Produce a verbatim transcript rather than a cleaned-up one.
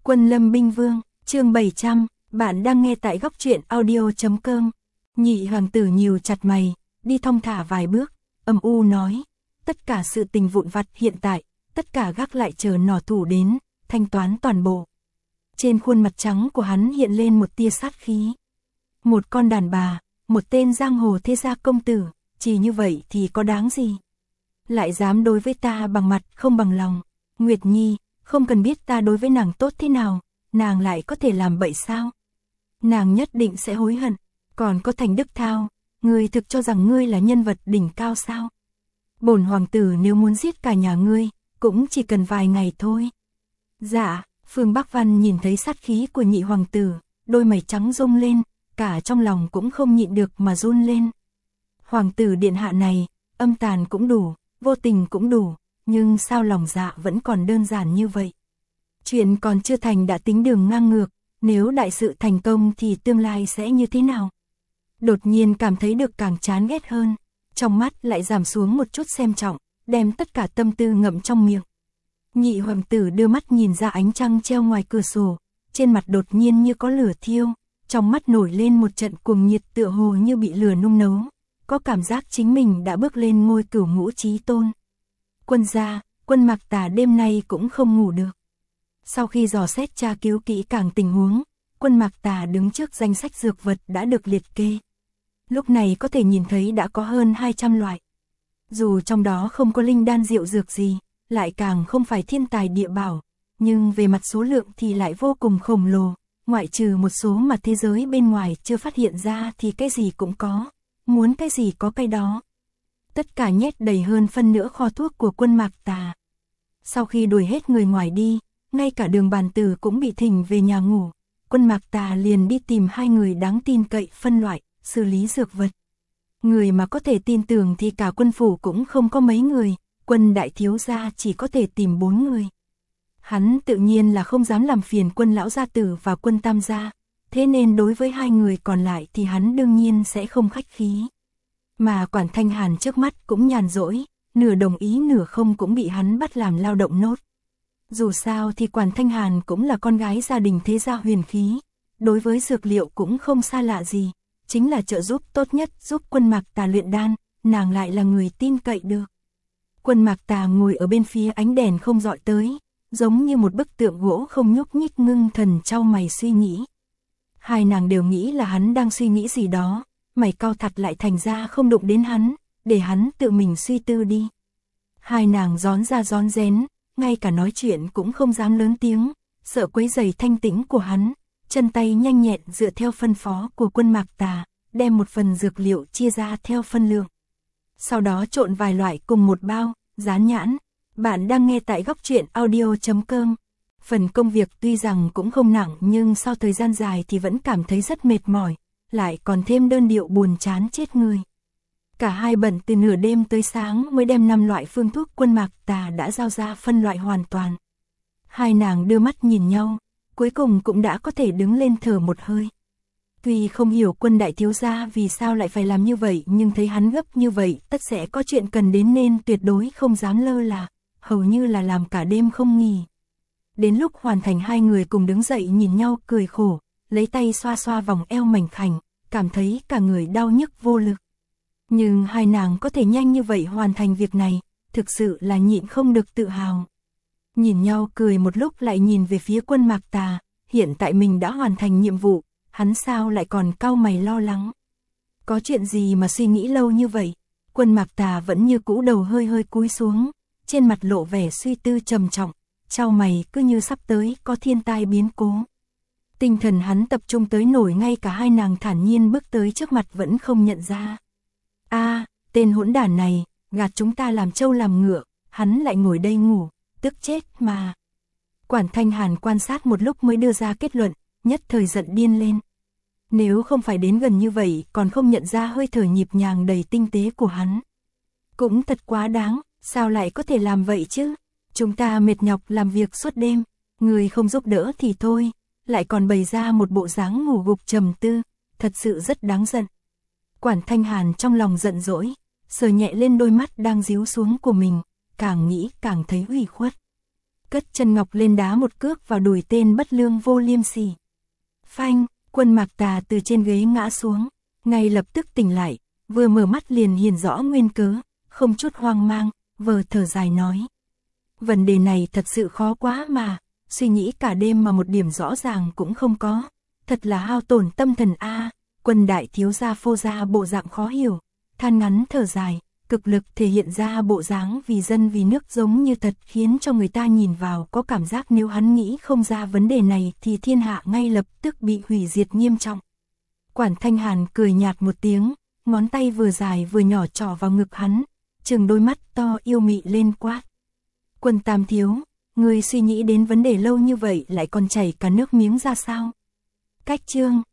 Quân Lâm Binh Vương, chương bảy trăm, bạn đang nghe tại góc truyện audio.com. Nhị hoàng tử nhíu chặt mày, đi thong thả vài bước, âm u nói, tất cả sự tình vụn vặt hiện tại, tất cả gác lại chờ nỏ thủ đến, thanh toán toàn bộ. Trên khuôn mặt trắng của hắn hiện lên một tia sát khí. Một con đàn bà, một tên giang hồ thế gia công tử, chỉ như vậy thì có đáng gì? Lại dám đối với ta bằng mặt không bằng lòng. Nguyệt Nhi, không cần biết ta đối với nàng tốt thế nào, nàng lại có thể làm bậy sao? Nàng nhất định sẽ hối hận. Còn có Thành Đức Thao, ngươi thực cho rằng ngươi là nhân vật đỉnh cao sao? Bổn hoàng tử nếu muốn giết cả nhà ngươi, cũng chỉ cần vài ngày thôi. Dạ, Phương Bắc Văn nhìn thấy sát khí của nhị hoàng tử, đôi mày trắng rung lên, cả trong lòng cũng không nhịn được mà run lên. Hoàng tử điện hạ này, âm tàn cũng đủ, vô tình cũng đủ, nhưng sao lòng dạ vẫn còn đơn giản như vậy? Chuyện còn chưa thành đã tính đường ngang ngược, nếu đại sự thành công thì tương lai sẽ như thế nào? Đột nhiên cảm thấy được càng chán ghét hơn, trong mắt lại giảm xuống một chút xem trọng, đem tất cả tâm tư ngậm trong miệng. Nhị hoàng tử đưa mắt nhìn ra ánh trăng treo ngoài cửa sổ, trên mặt đột nhiên như có lửa thiêu, trong mắt nổi lên một trận cuồng nhiệt tựa hồ như bị lửa nung nấu, có cảm giác chính mình đã bước lên ngôi cửu ngũ chí tôn. Quân gia, Quân Mạc Tà đêm nay cũng không ngủ được. Sau khi dò xét tra cứu kỹ càng tình huống, Quân Mạc Tà đứng trước danh sách dược vật đã được liệt kê. Lúc này có thể nhìn thấy đã có hơn hai trăm loại. Dù trong đó không có linh đan diệu dược gì, lại càng không phải thiên tài địa bảo, nhưng về mặt số lượng thì lại vô cùng khổng lồ, ngoại trừ một số mà thế giới bên ngoài chưa phát hiện ra thì cái gì cũng có, muốn cái gì có cái đó. Tất cả nhét đầy hơn phân nửa kho thuốc của Quân Mạc Tà. Sau khi đuổi hết người ngoài đi, ngay cả Đường Bàn Tử cũng bị thỉnh về nhà ngủ, Quân Mạc Tà liền đi tìm hai người đáng tin cậy phân loại, xử lý dược vật. Người mà có thể tin tưởng thì cả quân phủ cũng không có mấy người, Quân đại thiếu gia chỉ có thể tìm bốn người. Hắn tự nhiên là không dám làm phiền Quân lão gia tử và Quân tam gia, thế nên đối với hai người còn lại thì hắn đương nhiên sẽ không khách khí. Mà Quản Thanh Hàn trước mắt cũng nhàn rỗi, nửa đồng ý nửa không cũng bị hắn bắt làm lao động nốt. Dù sao thì Quản Thanh Hàn cũng là con gái gia đình thế gia huyền khí, đối với dược liệu cũng không xa lạ gì, chính là trợ giúp tốt nhất giúp Quân Mạc Tà luyện đan, nàng lại là người tin cậy được. Quân Mạc Tà ngồi ở bên phía ánh đèn không dọi tới, giống như một bức tượng gỗ không nhúc nhích ngưng thần chau mày suy nghĩ. Hai nàng đều nghĩ là hắn đang suy nghĩ gì đó, mày cau thật lại thành ra không đụng đến hắn, để hắn tự mình suy tư đi. Hai nàng rón ra rón rén, ngay cả nói chuyện cũng không dám lớn tiếng, sợ quấy rầy thanh tĩnh của hắn, chân tay nhanh nhẹn dựa theo phân phó của Quân Mạc Tà, đem một phần dược liệu chia ra theo phân lượng. Sau đó trộn vài loại cùng một bao, dán nhãn. Bạn đang nghe tại góc truyện audio.com. Phần công việc tuy rằng cũng không nặng nhưng sau thời gian dài thì vẫn cảm thấy rất mệt mỏi, lại còn thêm đơn điệu buồn chán chết người. Cả hai bận từ nửa đêm tới sáng mới đem năm loại phương thuốc Quân Mạc Tà đã giao ra phân loại hoàn toàn. Hai nàng đưa mắt nhìn nhau, cuối cùng cũng đã có thể đứng lên thở một hơi. Tuy không hiểu Quân đại thiếu gia vì sao lại phải làm như vậy nhưng thấy hắn gấp như vậy tất sẽ có chuyện cần đến nên tuyệt đối không dám lơ là, hầu như là làm cả đêm không nghỉ. Đến lúc hoàn thành hai người cùng đứng dậy nhìn nhau cười khổ, lấy tay xoa xoa vòng eo mảnh khảnh, cảm thấy cả người đau nhức vô lực. Nhưng hai nàng có thể nhanh như vậy hoàn thành việc này, thực sự là nhịn không được tự hào. Nhìn nhau cười một lúc lại nhìn về phía Quân Mạc Tà, hiện tại mình đã hoàn thành nhiệm vụ, hắn sao lại còn cau mày lo lắng. Có chuyện gì mà suy nghĩ lâu như vậy? Quân Mạc Tà vẫn như cũ đầu hơi hơi cúi xuống, trên mặt lộ vẻ suy tư trầm trọng, chau mày cứ như sắp tới có thiên tai biến cố. Tinh thần hắn tập trung tới nổi ngay cả hai nàng thản nhiên bước tới trước mặt vẫn không nhận ra. A, à, tên hỗn đản này, gạt chúng ta làm trâu làm ngựa, hắn lại ngồi đây ngủ, tức chết mà. Quản Thanh Hàn quan sát một lúc mới đưa ra kết luận, nhất thời giận điên lên. Nếu không phải đến gần như vậy còn không nhận ra hơi thở nhịp nhàng đầy tinh tế của hắn. Cũng thật quá đáng, sao lại có thể làm vậy chứ? Chúng ta mệt nhọc làm việc suốt đêm, người không giúp đỡ thì thôi, lại còn bày ra một bộ dáng ngủ gục trầm tư, thật sự rất đáng giận. Quản Thanh Hàn trong lòng giận dỗi, sờ nhẹ lên đôi mắt đang díu xuống của mình, càng nghĩ càng thấy ủy khuất. cất chân ngọc lên đá một cước vào đùi tên bất lương vô liêm sỉ. Phanh, Quân Mạc Tà từ trên ghế ngã xuống, ngay lập tức tỉnh lại, vừa mở mắt liền hiện rõ nguyên cớ, không chút hoang mang, vờ thở dài nói. Vấn đề này thật sự khó quá mà, suy nghĩ cả đêm mà một điểm rõ ràng cũng không có, thật là hao tổn tâm thần a. Quân đại thiếu gia phô ra bộ dạng khó hiểu, than ngắn thở dài, cực lực thể hiện ra bộ dáng vì dân vì nước giống như thật, khiến cho người ta nhìn vào có cảm giác nếu hắn nghĩ không ra vấn đề này thì thiên hạ ngay lập tức bị hủy diệt nghiêm trọng. Quản Thanh Hàn cười nhạt một tiếng, ngón tay vừa dài vừa nhỏ trỏ vào ngực hắn, trừng đôi mắt to yêu mị lên quát. Quân Tam thiếu, người suy nghĩ đến vấn đề lâu như vậy lại còn chảy cả nước miếng ra sao? Cách chương